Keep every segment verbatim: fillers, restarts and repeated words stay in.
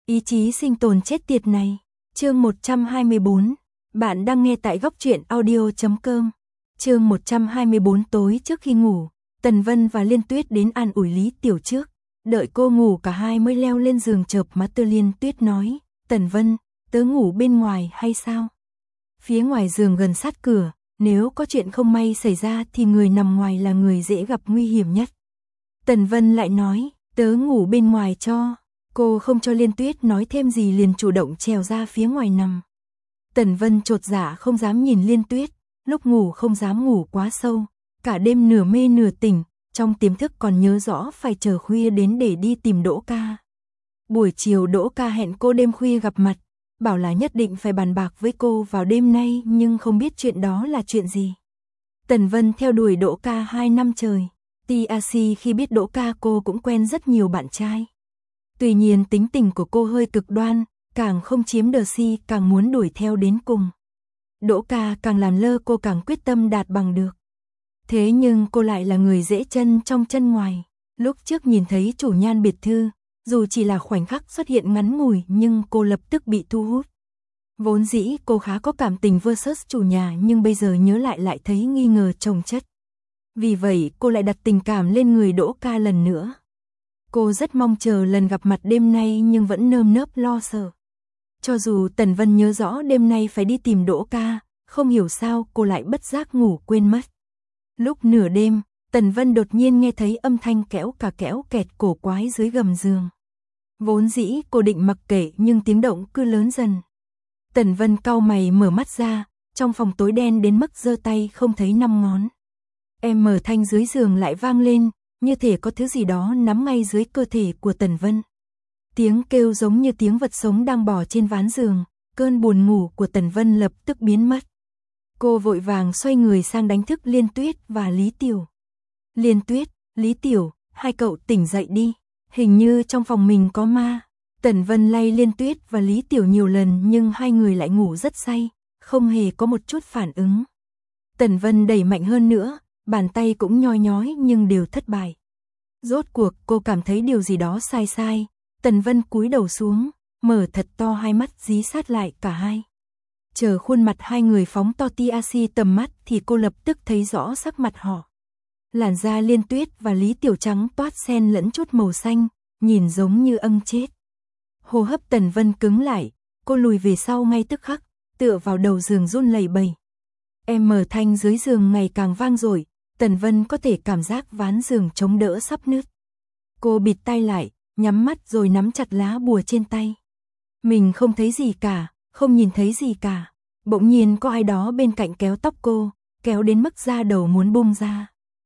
Ý chí sinh tồn chết tiệt này. Chương một trăm hai mươi bốn. Bạn đang nghe tại góc truyện audio chấm com. Chương một trăm hai mươi bốn. Tối trước khi ngủ, Tần Vân và Liên Tuyết đến an ủi Lý Tiểu trước. Đợi cô ngủ cả hai mới leo lên giường chợp mắt. Tư Liên Tuyết nói, Tần Vân, tớ ngủ bên ngoài hay sao? Phía ngoài giường gần sát cửa, nếu có chuyện không may xảy ra thì người nằm ngoài là người dễ gặp nguy hiểm nhất. Tần Vân lại nói, tớ ngủ bên ngoài cho. Cô không cho Liên Tuyết nói thêm gì liền chủ động trèo ra phía ngoài nằm. Tần Vân chột dạ không dám nhìn Liên Tuyết, lúc ngủ không dám ngủ quá sâu, cả đêm nửa mê nửa tỉnh, trong tiềm thức còn nhớ rõ phải chờ khuya đến để đi tìm Đỗ Ca. Buổi chiều Đỗ Ca hẹn cô đêm khuya gặp mặt, bảo là nhất định phải bàn bạc với cô vào đêm nay nhưng không biết chuyện đó là chuyện gì. Tần Vân theo đuổi Đỗ Ca hai năm trời, tê a xê khi biết Đỗ Ca cô cũng quen rất nhiều bạn trai. Tuy nhiên tính tình của cô hơi cực đoan, càng không chiếm đờ si càng muốn đuổi theo đến cùng. Đỗ Ca càng làm lơ cô càng quyết tâm đạt bằng được. Thế nhưng cô lại là người dễ chân trong chân ngoài. Lúc trước nhìn thấy chủ nhan biệt thư, dù chỉ là khoảnh khắc xuất hiện ngắn ngủi nhưng cô lập tức bị thu hút. Vốn dĩ cô khá có cảm tình versus chủ nhà nhưng bây giờ nhớ lại lại thấy nghi ngờ chồng chất. Vì vậy cô lại đặt tình cảm lên người Đỗ Ca lần nữa. Cô rất mong chờ lần gặp mặt đêm nay nhưng vẫn nơm nớp lo sợ. Cho dù Tần Vân nhớ rõ đêm nay phải đi tìm Đỗ Ca, không hiểu sao cô lại bất giác ngủ quên mất. Lúc nửa đêm, Tần Vân đột nhiên nghe thấy âm thanh kéo cả kéo kẹt cổ quái dưới gầm giường. Vốn dĩ cô định mặc kệ nhưng tiếng động cứ lớn dần. Tần Vân cau mày mở mắt ra, trong phòng tối đen đến mức giơ tay không thấy năm ngón. Em mở thanh dưới giường lại vang lên, như thể có thứ gì đó nắm ngay dưới cơ thể của Tần Vân. Tiếng kêu giống như tiếng vật sống đang bò trên ván giường, cơn buồn ngủ của Tần Vân lập tức biến mất. Cô vội vàng xoay người sang đánh thức Liên Tuyết và Lý Tiểu. Liên Tuyết, Lý Tiểu, hai cậu tỉnh dậy đi, hình như trong phòng mình có ma. Tần Vân lay Liên Tuyết và Lý Tiểu nhiều lần nhưng hai người lại ngủ rất say, không hề có một chút phản ứng. Tần Vân đẩy mạnh hơn nữa, bàn tay cũng nhoi nhói nhưng đều thất bại. Rốt cuộc cô cảm thấy điều gì đó sai sai, Tần Vân cúi đầu xuống, mở thật to hai mắt dí sát lại cả hai. Chờ khuôn mặt hai người phóng to tê a xê tầm mắt thì cô lập tức thấy rõ sắc mặt họ. Làn da Liên Tuyết và Lý Tiểu trắng toát xen lẫn chút màu xanh, nhìn giống như âng chết. Hô hấp Tần Vân cứng lại, cô lùi về sau ngay tức khắc, tựa vào đầu giường run lẩy bẩy. Em mở thanh dưới giường ngày càng vang dội, Tần Vân có thể cảm giác ván giường chống đỡ sắp nứt. Cô bịt tai lại, nhắm mắt rồi nắm chặt lá bùa trên tay. Mình không thấy gì cả, không nhìn thấy gì cả. Bỗng nhiên có ai đó bên cạnh kéo tóc cô, kéo đến mức da đầu muốn bung ra.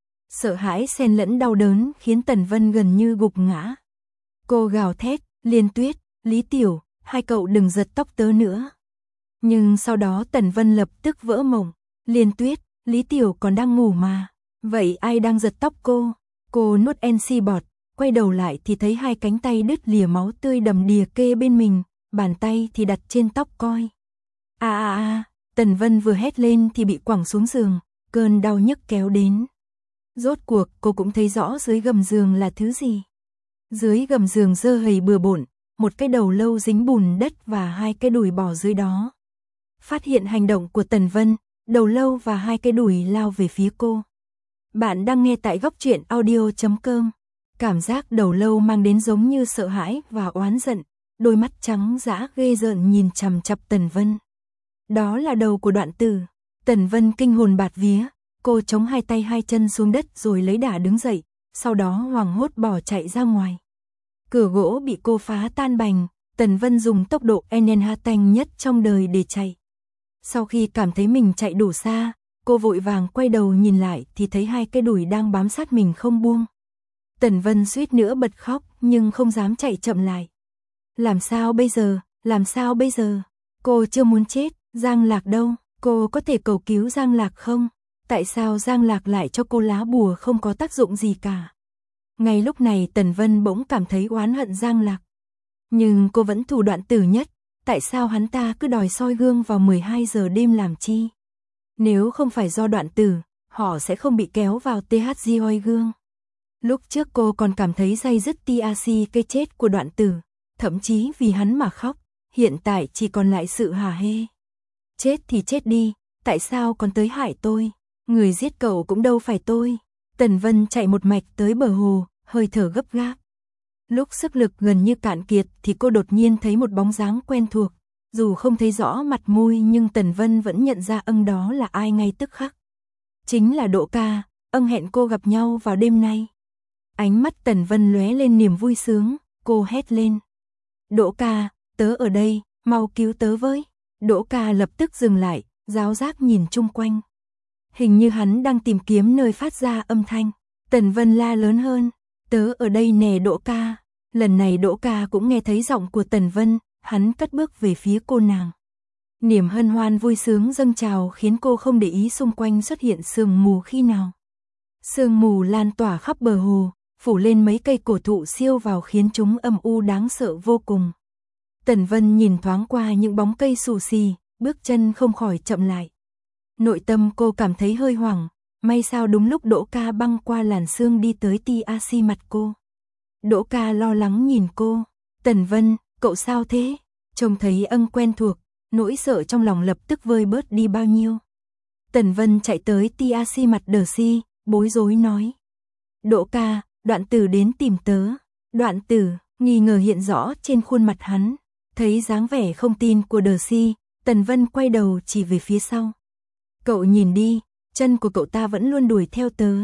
Sợ hãi xen lẫn đau đớn khiến Tần Vân gần như gục ngã. Cô gào thét, Liên Tuyết, Lý Tiểu, hai cậu đừng giật tóc tớ nữa. Nhưng sau đó Tần Vân lập tức vỡ mộng. Liên Tuyết, Lý Tiểu còn đang ngủ mà. Vậy ai đang giật tóc cô? Cô nuốt en xê bọt, quay đầu lại thì thấy hai cánh tay đứt lìa máu tươi đầm đìa kê bên mình, bàn tay thì đặt trên tóc coi. A a a, Tần Vân vừa hét lên thì bị quẳng xuống giường, cơn đau nhức kéo đến. Rốt cuộc cô cũng thấy rõ dưới gầm giường là thứ gì. Dưới gầm giường dơ hầy bừa bộn, một cái đầu lâu dính bùn đất và hai cái đùi bò dưới đó. Phát hiện hành động của Tần Vân, đầu lâu và hai cái đùi lao về phía cô. Bạn đang nghe tại góc truyện audio chấm com. Cảm giác đầu lâu mang đến giống như sợ hãi và oán giận, đôi mắt trắng dã ghê rợn nhìn chằm chằm Tần Vân. Đó là đầu của Đoạn Tử. Tần Vân kinh hồn bạt vía, cô chống hai tay hai chân xuống đất rồi lấy đà đứng dậy, sau đó hoảng hốt bỏ chạy ra ngoài. Cửa gỗ bị cô phá tan bành, Tần Vân dùng tốc độ nhanh nhất trong đời để chạy. Sau khi cảm thấy mình chạy đủ xa, cô vội vàng quay đầu nhìn lại thì thấy hai cái đùi đang bám sát mình không buông. Tần Vân suýt nữa bật khóc nhưng không dám chạy chậm lại. Làm sao bây giờ, làm sao bây giờ? Cô chưa muốn chết, Giang Lạc đâu? Cô có thể cầu cứu Giang Lạc không? Tại sao Giang Lạc lại cho cô lá bùa không có tác dụng gì cả? Ngay lúc này Tần Vân bỗng cảm thấy oán hận Giang Lạc. Nhưng cô vẫn thù Đoạn Tử nhất, tại sao hắn ta cứ đòi soi gương vào mười hai giờ đêm làm chi? Nếu không phải do Đoạn Tử, họ sẽ không bị kéo vào tê hát giê oi gương. Lúc trước cô còn cảm thấy day dứt tê a xê cái chết của Đoạn Tử, thậm chí vì hắn mà khóc, hiện tại chỉ còn lại sự hả hê. Chết thì chết đi, tại sao còn tới hại tôi? Người giết cậu cũng đâu phải tôi. Tần Vân chạy một mạch tới bờ hồ, hơi thở gấp gáp. Lúc sức lực gần như cạn kiệt thì cô đột nhiên thấy một bóng dáng quen thuộc. Dù không thấy rõ mặt mũi nhưng Tần Vân vẫn nhận ra ân đó là ai ngay tức khắc. Chính là Đỗ Ca, ân hẹn cô gặp nhau vào đêm nay. Ánh mắt Tần Vân lóe lên niềm vui sướng, cô hét lên. Đỗ Ca, tớ ở đây, mau cứu tớ với. Đỗ Ca lập tức dừng lại, giáo giác nhìn chung quanh. Hình như hắn đang tìm kiếm nơi phát ra âm thanh. Tần Vân la lớn hơn, tớ ở đây nè Đỗ Ca. Lần này Đỗ Ca cũng nghe thấy giọng của Tần Vân, hắn cất bước về phía cô nàng. Niềm hân hoan vui sướng dâng trào khiến cô không để ý xung quanh xuất hiện sương mù khi nào. Sương mù lan tỏa khắp bờ hồ, phủ lên mấy cây cổ thụ siêu vào khiến chúng âm u đáng sợ vô cùng. Tần Vân nhìn thoáng qua những bóng cây xù xì, bước chân không khỏi chậm lại. Nội tâm cô cảm thấy hơi hoảng, may sao đúng lúc Đỗ Ca băng qua làn sương đi tới ti a si mặt cô. Đỗ Ca lo lắng nhìn cô, Tần Vân, cậu sao thế? Trông thấy ân quen thuộc, nỗi sợ trong lòng lập tức vơi bớt đi bao nhiêu. Tần Vân chạy tới ti a si mặt Đờ Si, bối rối nói. Đỗ Ca, Đoạn Tử đến tìm tớ. Đoạn Tử, nghi ngờ hiện rõ trên khuôn mặt hắn. Thấy dáng vẻ không tin của Đờ Si, Tần Vân quay đầu chỉ về phía sau. Cậu nhìn đi, chân của cậu ta vẫn luôn đuổi theo tớ.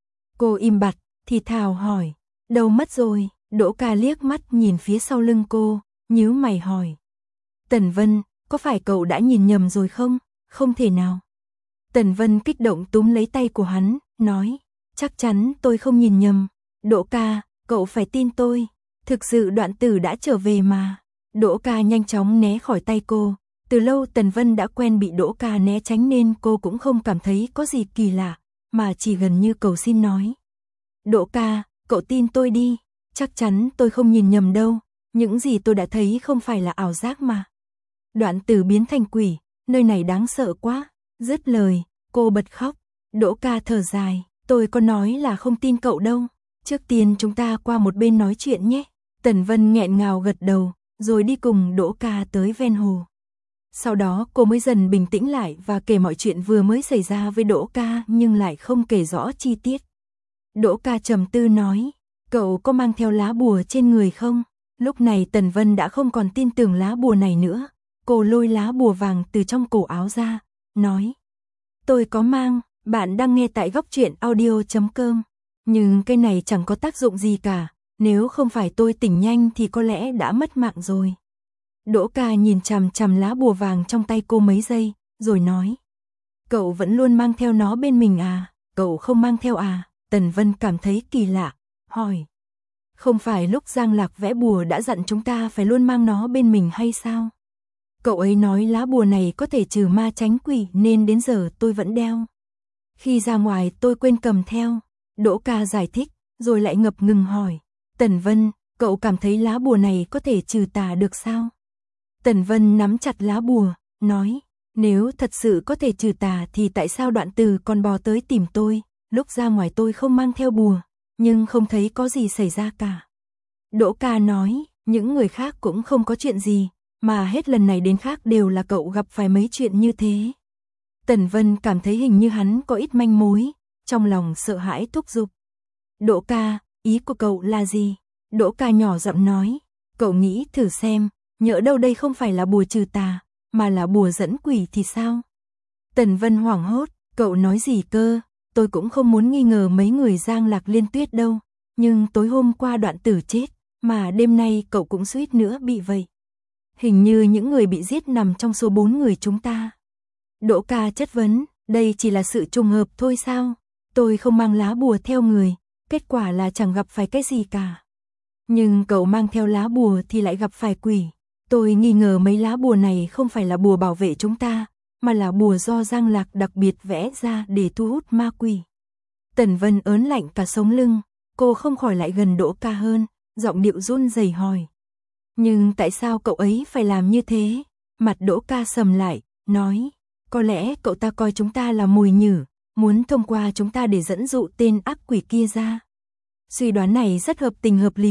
Cô im bặt, thì thào hỏi. Đâu mất rồi? Đỗ Ca liếc mắt nhìn phía sau lưng cô, nhíu mày hỏi. Tần Vân, có phải cậu đã nhìn nhầm rồi không? Không thể nào. Tần Vân kích động túm lấy tay của hắn, nói. Chắc chắn tôi không nhìn nhầm. Đỗ Ca, cậu phải tin tôi. Thực sự Đoạn Tử đã trở về mà. Đỗ Ca nhanh chóng né khỏi tay cô. Từ lâu Tần Vân đã quen bị Đỗ Ca né tránh nên cô cũng không cảm thấy có gì kỳ lạ, mà chỉ gần như cầu xin nói. Đỗ Ca, cậu tin tôi đi. Chắc chắn tôi không nhìn nhầm đâu. Những gì tôi đã thấy không phải là ảo giác mà. Đoạn Tử biến thành quỷ, nơi này đáng sợ quá. Dứt lời, cô bật khóc. Đỗ Ca thở dài, tôi có nói là không tin cậu đâu. Trước tiên chúng ta qua một bên nói chuyện nhé. Tần Vân nghẹn ngào gật đầu, rồi đi cùng Đỗ Ca tới ven hồ. Sau đó cô mới dần bình tĩnh lại và kể mọi chuyện vừa mới xảy ra với Đỗ Ca nhưng lại không kể rõ chi tiết. Đỗ Ca trầm tư nói, cậu có mang theo lá bùa trên người không? Lúc này Tần Vân đã không còn tin tưởng lá bùa này nữa. Cô lôi lá bùa vàng từ trong cổ áo ra, nói. Tôi có mang, bạn đang nghe tại góc truyện audio chấm com. Nhưng cái này chẳng có tác dụng gì cả, nếu không phải tôi tỉnh nhanh thì có lẽ đã mất mạng rồi. Đỗ Ca nhìn chằm chằm lá bùa vàng trong tay cô mấy giây, rồi nói. Cậu vẫn luôn mang theo nó bên mình à, cậu không mang theo à? Tần Vân cảm thấy kỳ lạ, hỏi. Không phải lúc Giang Lạc vẽ bùa đã dặn chúng ta phải luôn mang nó bên mình hay sao? Cậu ấy nói lá bùa này có thể trừ ma tránh quỷ nên đến giờ tôi vẫn đeo. Khi ra ngoài tôi quên cầm theo. Đỗ Ca giải thích, rồi lại ngập ngừng hỏi. Tần Vân, cậu cảm thấy lá bùa này có thể trừ tà được sao? Tần Vân nắm chặt lá bùa, nói. Nếu thật sự có thể trừ tà thì tại sao Đoạn Tử còn bò tới tìm tôi? Lúc ra ngoài tôi không mang theo bùa, nhưng không thấy có gì xảy ra cả. Đỗ Ca nói, những người khác cũng không có chuyện gì, mà hết lần này đến khác đều là cậu gặp phải mấy chuyện như thế. Tần Vân cảm thấy hình như hắn có ít manh mối, trong lòng sợ hãi thúc giục. Đỗ Ca, ý của cậu là gì? Đỗ Ca nhỏ giọng nói, cậu nghĩ thử xem, nhỡ đâu đây không phải là bùa trừ tà, mà là bùa dẫn quỷ thì sao? Tần Vân hoảng hốt, cậu nói gì cơ? Tôi cũng không muốn nghi ngờ mấy người Giang Lạc Liên Tuyết đâu, nhưng tối hôm qua Đoạn Tử chết, mà đêm nay cậu cũng suýt nữa bị vậy. Hình như những người bị giết nằm trong số bốn người chúng ta. Đỗ Ca chất vấn, đây chỉ là sự trùng hợp thôi sao? Tôi không mang lá bùa theo người, kết quả là chẳng gặp phải cái gì cả. Nhưng cậu mang theo lá bùa thì lại gặp phải quỷ. Tôi nghi ngờ mấy lá bùa này không phải là bùa bảo vệ chúng ta, mà là bùa do Giang Lạc đặc biệt vẽ ra để thu hút ma quỷ. Tần Vân ớn lạnh cả sống lưng, cô không khỏi lại gần Đỗ Ca hơn, giọng điệu run rẩy hỏi. Nhưng tại sao cậu ấy phải làm như thế? Mặt Đỗ Ca sầm lại, nói, có lẽ cậu ta coi chúng ta là mồi nhử, muốn thông qua chúng ta để dẫn dụ tên ác quỷ kia ra. Suy đoán này rất hợp tình hợp lý,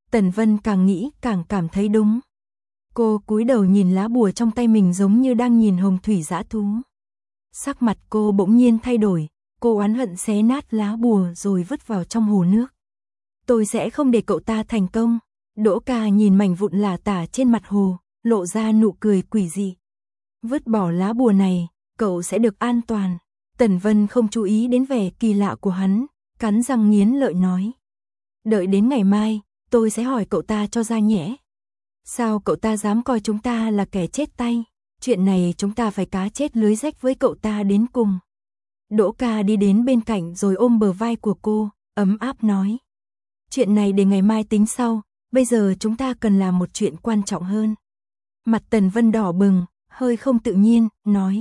Tần Vân càng nghĩ càng cảm thấy đúng. Cô cúi đầu nhìn lá bùa trong tay mình giống như đang nhìn hồng thủy dã thú. Sắc mặt cô bỗng nhiên thay đổi, cô oán hận xé nát lá bùa rồi vứt vào trong hồ nước. Tôi sẽ không để cậu ta thành công. Đỗ Ca nhìn mảnh vụn lả tả trên mặt hồ, lộ ra nụ cười quỷ dị. Vứt bỏ lá bùa này, cậu sẽ được an toàn. Tần Vân không chú ý đến vẻ kỳ lạ của hắn, cắn răng nghiến lợi nói. Đợi đến ngày mai, tôi sẽ hỏi cậu ta cho ra nhẽ. Sao cậu ta dám coi chúng ta là kẻ chết tay? Chuyện này chúng ta phải cá chết lưới rách với cậu ta đến cùng. Đỗ Ca đi đến bên cạnh rồi ôm bờ vai của cô, ấm áp nói. Chuyện này để ngày mai tính sau, bây giờ chúng ta cần làm một chuyện quan trọng hơn. Mặt Tần Vân đỏ bừng, hơi không tự nhiên, nói.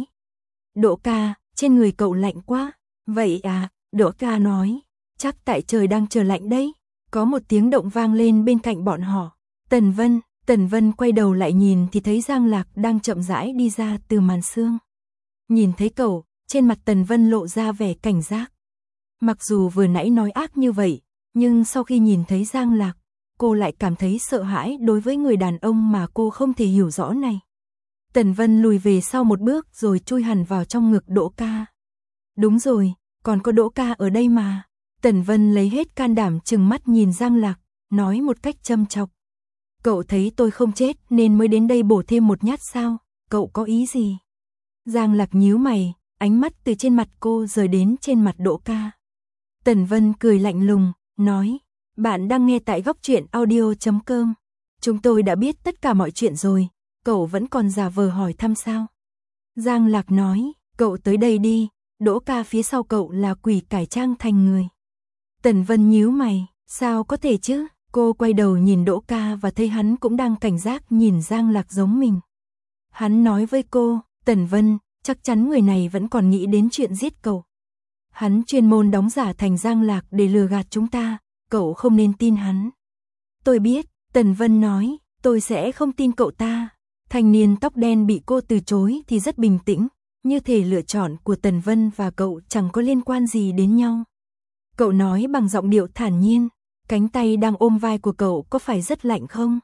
Đỗ Ca, trên người cậu lạnh quá. Vậy à, Đỗ Ca nói. Chắc tại trời đang trở lạnh đấy. Có một tiếng động vang lên bên cạnh bọn họ. Tần Vân, Tần Vân quay đầu lại nhìn thì thấy Giang Lạc đang chậm rãi đi ra từ màn sương. Nhìn thấy cậu, trên mặt Tần Vân lộ ra vẻ cảnh giác. Mặc dù vừa nãy nói ác như vậy, nhưng sau khi nhìn thấy Giang Lạc, cô lại cảm thấy sợ hãi đối với người đàn ông mà cô không thể hiểu rõ này. Tần Vân lùi về sau một bước rồi chui hẳn vào trong ngực Đỗ Ca. Đúng rồi, còn có Đỗ Ca ở đây mà. Tần Vân lấy hết can đảm trừng mắt nhìn Giang Lạc, nói một cách châm chọc. Cậu thấy tôi không chết nên mới đến đây bổ thêm một nhát sao? Cậu có ý gì? Giang Lạc nhíu mày, ánh mắt từ trên mặt cô rời đến trên mặt Đỗ Ca. Tần Vân cười lạnh lùng, nói. Bạn đang nghe tại góc truyện audio chấm com. Chúng tôi đã biết tất cả mọi chuyện rồi, cậu vẫn còn giả vờ hỏi thăm sao? Giang Lạc nói, cậu tới đây đi, Đỗ Ca phía sau cậu là quỷ cải trang thành người. Tần Vân nhíu mày, sao có thể chứ? Cô quay đầu nhìn Đỗ Ca và thấy hắn cũng đang cảnh giác nhìn Giang Lạc giống mình. Hắn nói với cô, Tần Vân, chắc chắn người này vẫn còn nghĩ đến chuyện giết cậu. Hắn chuyên môn đóng giả thành Giang Lạc để lừa gạt chúng ta, cậu không nên tin hắn. Tôi biết, Tần Vân nói, tôi sẽ không tin cậu ta. Thanh niên tóc đen bị cô từ chối thì rất bình tĩnh, như thể lựa chọn của Tần Vân và cậu chẳng có liên quan gì đến nhau. Cậu nói bằng giọng điệu thản nhiên, cánh tay đang ôm vai của cậu có phải rất lạnh không?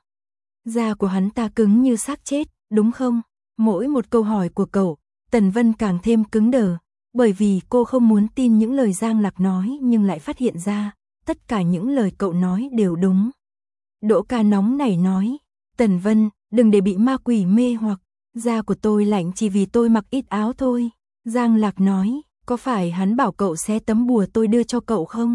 Da của hắn ta cứng như xác chết, đúng không? Mỗi một câu hỏi của cậu, Tần Vân càng thêm cứng đờ, bởi vì cô không muốn tin những lời Giang Lạc nói nhưng lại phát hiện ra, tất cả những lời cậu nói đều đúng. Đỗ Ca nóng nảy nói, Tần Vân, đừng để bị ma quỷ mê hoặc, da của tôi lạnh chỉ vì tôi mặc ít áo thôi. Giang Lạc nói, có phải hắn bảo cậu xé tấm bùa tôi đưa cho cậu không?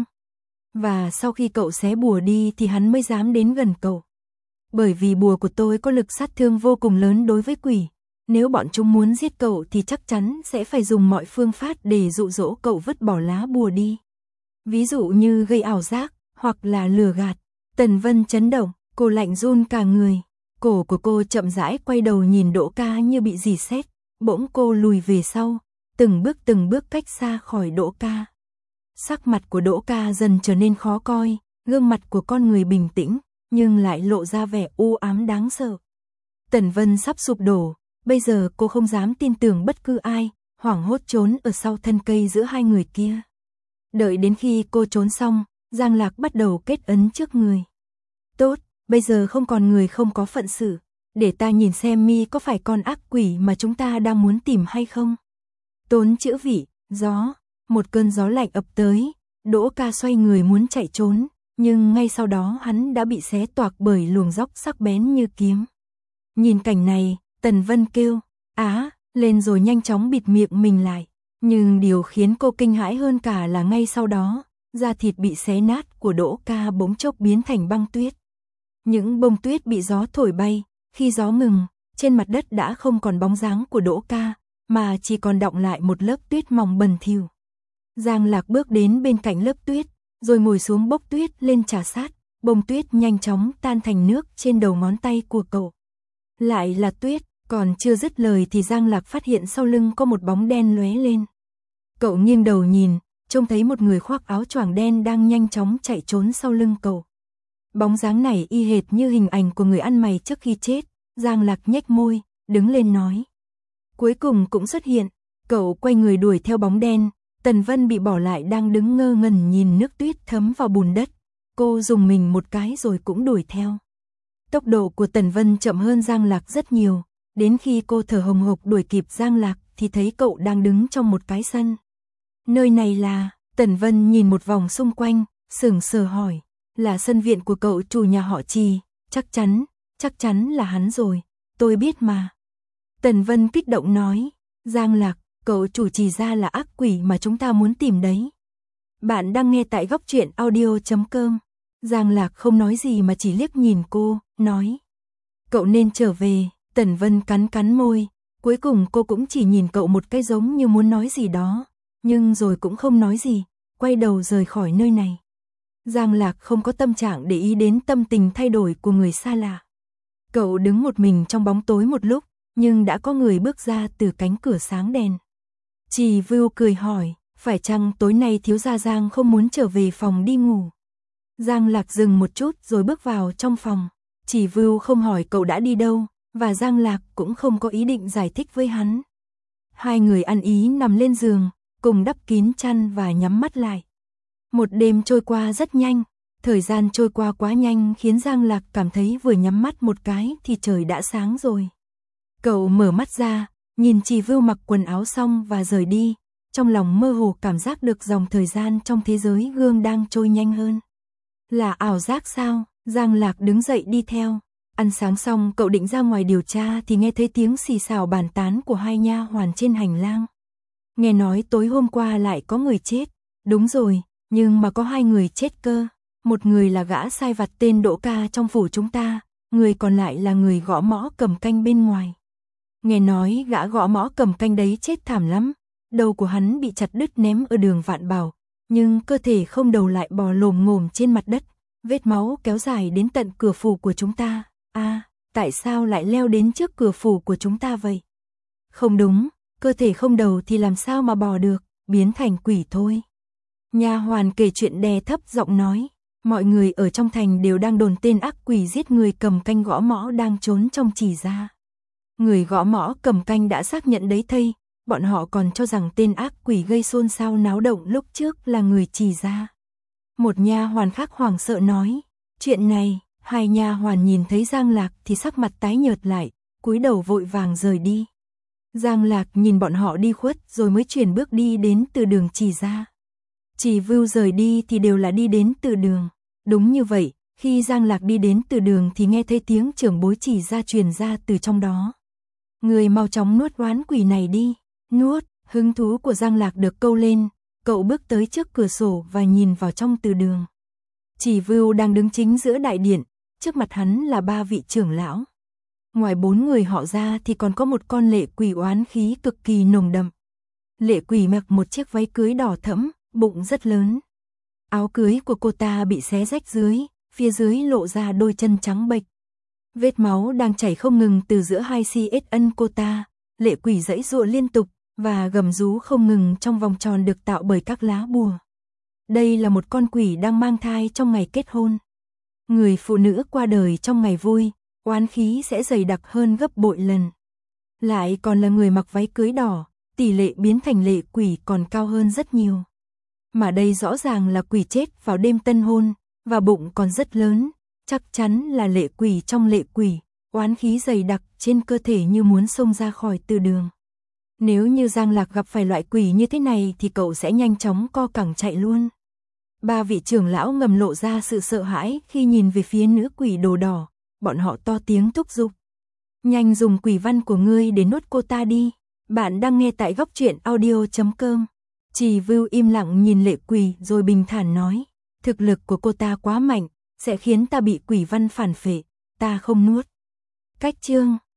Và sau khi cậu xé bùa đi thì hắn mới dám đến gần cậu. Bởi vì bùa của tôi có lực sát thương vô cùng lớn đối với quỷ. Nếu bọn chúng muốn giết cậu thì chắc chắn sẽ phải dùng mọi phương pháp để dụ dỗ cậu vứt bỏ lá bùa đi. Ví dụ như gây ảo giác, hoặc là lừa gạt. Tần Vân chấn động, cô lạnh run cả người. Cổ của cô chậm rãi quay đầu nhìn Đỗ Ca như bị rỉ sét. Bỗng cô lùi về sau, từng bước từng bước cách xa khỏi Đỗ Ca. Sắc mặt của Đỗ Ca dần trở nên khó coi, gương mặt của con người bình tĩnh, nhưng lại lộ ra vẻ u ám đáng sợ. Tần Vân sắp sụp đổ, bây giờ cô không dám tin tưởng bất cứ ai, hoảng hốt trốn ở sau thân cây giữa hai người kia. Đợi đến khi cô trốn xong, Giang Lạc bắt đầu kết ấn trước người. Tốt, bây giờ không còn người không có phận sự, để ta nhìn xem mi có phải con ác quỷ mà chúng ta đang muốn tìm hay không. Tốn chữ vị, gió, một cơn gió lạnh ập tới, Đỗ Ca xoay người muốn chạy trốn, nhưng ngay sau đó hắn đã bị xé toạc bởi luồng dóc sắc bén như kiếm. Nhìn cảnh này, Tần Vân kêu, á, lên rồi nhanh chóng bịt miệng mình lại. Nhưng điều khiến cô kinh hãi hơn cả là ngay sau đó, da thịt bị xé nát của Đỗ Ca bỗng chốc biến thành băng tuyết. Những bông tuyết bị gió thổi bay, khi gió ngừng, trên mặt đất đã không còn bóng dáng của Đỗ Ca, mà chỉ còn đọng lại một lớp tuyết mỏng bẩn thỉu. Giang Lạc bước đến bên cạnh lớp tuyết, rồi ngồi xuống bốc tuyết lên trà sát, bông tuyết nhanh chóng tan thành nước trên đầu ngón tay của cậu. Lại là tuyết, còn chưa dứt lời thì Giang Lạc phát hiện sau lưng có một bóng đen lóe lên. Cậu nghiêng đầu nhìn, trông thấy một người khoác áo choàng đen đang nhanh chóng chạy trốn sau lưng cậu. Bóng dáng này y hệt như hình ảnh của người ăn mày trước khi chết. Giang Lạc nhếch môi, đứng lên nói. Cuối cùng cũng xuất hiện, cậu quay người đuổi theo bóng đen. Tần Vân bị bỏ lại đang đứng ngơ ngẩn nhìn nước tuyết thấm vào bùn đất. cô dùng mình một cái rồi cũng đuổi theo. Tốc độ của Tần Vân chậm hơn Giang Lạc rất nhiều, đến khi cô thở hồng hộc đuổi kịp Giang Lạc thì thấy cậu đang đứng trong một cái sân. Nơi này là, Tần Vân nhìn một vòng xung quanh, sững sờ hỏi, là sân viện của cậu chủ nhà họ Trì, chắc chắn, chắc chắn là hắn rồi, tôi biết mà. Tần Vân kích động nói, Giang Lạc, cậu chủ Trì ra là ác quỷ mà chúng ta muốn tìm đấy. Bạn đang nghe tại góc truyện audio chấm com. Giang Lạc không nói gì mà chỉ liếc nhìn cô, nói, cậu nên trở về. Tần Vân cắn cắn môi, cuối cùng cô cũng chỉ nhìn cậu một cái giống như muốn nói gì đó, nhưng rồi cũng không nói gì, quay đầu rời khỏi nơi này. Giang Lạc không có tâm trạng để ý đến tâm tình thay đổi của người xa lạ. Cậu đứng một mình trong bóng tối một lúc, nhưng đã có người bước ra từ cánh cửa sáng đèn. Trì Vưu cười hỏi, phải chăng tối nay thiếu gia Giang không muốn trở về phòng đi ngủ? Giang Lạc dừng một chút rồi bước vào trong phòng. Trì Vưu không hỏi cậu đã đi đâu, và Giang Lạc cũng không có ý định giải thích với hắn. Hai người ăn ý nằm lên giường, cùng đắp kín chăn và nhắm mắt lại. Một đêm trôi qua rất nhanh, thời gian trôi qua quá nhanh khiến Giang Lạc cảm thấy vừa nhắm mắt một cái thì trời đã sáng rồi. Cậu mở mắt ra, nhìn Trì Vưu mặc quần áo xong và rời đi, trong lòng mơ hồ cảm giác được dòng thời gian trong thế giới gương đang trôi nhanh hơn. Là ảo giác sao? Giang Lạc đứng dậy đi theo. Ăn sáng xong cậu định ra ngoài điều tra thì nghe thấy tiếng xì xào bàn tán của hai nha hoàn trên hành lang. Nghe nói tối hôm qua lại có người chết. Đúng rồi, nhưng mà có hai người chết cơ. Một người là gã sai vặt tên Đỗ Ca trong phủ chúng ta, người còn lại là người gõ mõ cầm canh bên ngoài. Nghe nói gã gõ mõ cầm canh đấy chết thảm lắm. Đầu của hắn bị chặt đứt ném ở đường Vạn Bảo, nhưng cơ thể không đầu lại bò lồm ngồm trên mặt đất, vết máu kéo dài đến tận cửa phủ của chúng ta. À, tại sao lại leo đến trước cửa phủ của chúng ta vậy? Không đúng, cơ thể không đầu thì làm sao mà bò được, biến thành quỷ thôi. Nha hoàn kể chuyện đè thấp giọng nói, mọi người ở trong thành đều đang đồn tên ác quỷ giết người cầm canh gõ mõ đang trốn trong Trì gia. Người gõ mõ cầm canh đã xác nhận đấy thây, bọn họ còn cho rằng tên ác quỷ gây xôn xao náo động lúc trước là người Trì gia. Một nha hoàn khác hoảng sợ nói, chuyện này. Hai nha hoàn nhìn thấy Giang Lạc thì sắc mặt tái nhợt lại, cúi đầu vội vàng rời đi. Giang Lạc nhìn bọn họ đi khuất rồi mới chuyển bước đi đến từ đường Trì gia. Trì Vưu rời đi thì đều là đi đến từ đường. Đúng như vậy, khi Giang Lạc đi đến từ đường thì nghe thấy tiếng trưởng bối Trì gia truyền ra từ trong đó. Người mau chóng nuốt oán quỷ này đi. Nuốt, hứng thú của Giang Lạc được câu lên, cậu bước tới trước cửa sổ và nhìn vào trong từ đường. Trì Vưu đang đứng chính giữa đại điện, trước mặt hắn là ba vị trưởng lão. Ngoài bốn người họ ra thì còn có một con lệ quỷ oán khí cực kỳ nồng đậm. Lệ quỷ mặc một chiếc váy cưới đỏ thẫm, bụng rất lớn. Áo cưới của cô ta bị xé rách dưới, phía dưới lộ ra đôi chân trắng bệch. Vết máu đang chảy không ngừng từ giữa hai si ết ân cô ta, lệ quỷ giãy giụa liên tục và gầm rú không ngừng trong vòng tròn được tạo bởi các lá bùa. Đây là một con quỷ đang mang thai trong ngày kết hôn. Người phụ nữ qua đời trong ngày vui, oán khí sẽ dày đặc hơn gấp bội lần. Lại còn là người mặc váy cưới đỏ, tỷ lệ biến thành lệ quỷ còn cao hơn rất nhiều. Mà đây rõ ràng là quỷ chết vào đêm tân hôn, và bụng còn rất lớn, chắc chắn là lệ quỷ trong lệ quỷ, oán khí dày đặc trên cơ thể như muốn xông ra khỏi từ đường. Nếu như Giang Lạc gặp phải loại quỷ như thế này thì cậu sẽ nhanh chóng co cẳng chạy luôn. Ba vị trưởng lão ngầm lộ ra sự sợ hãi khi nhìn về phía nữ quỷ đồ đỏ, bọn họ to tiếng thúc giục. Nhanh dùng quỷ văn của ngươi để nuốt cô ta đi. Bạn đang nghe tại góc truyện audio chấm com. Trì Vưu im lặng nhìn lệ quỷ rồi bình thản nói, thực lực của cô ta quá mạnh, sẽ khiến ta bị quỷ văn phản phệ, ta không nuốt. Cách chương